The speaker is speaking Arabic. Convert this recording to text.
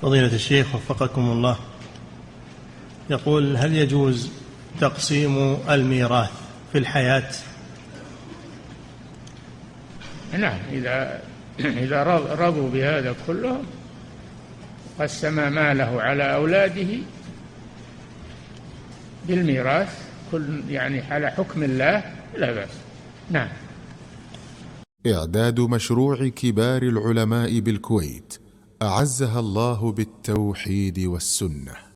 فضيلة الشيخ وفقكم الله، يقول: هل يجوز تقسيم الميراث في الحياة؟ نعم، إذا رضوا بهذا كله، قسم ماله على أولاده بالميراث كل على حكم الله، لا بأس. نعم. إعداد مشروع كبار العلماء بالكويت أعزها الله بالتوحيد والسنة.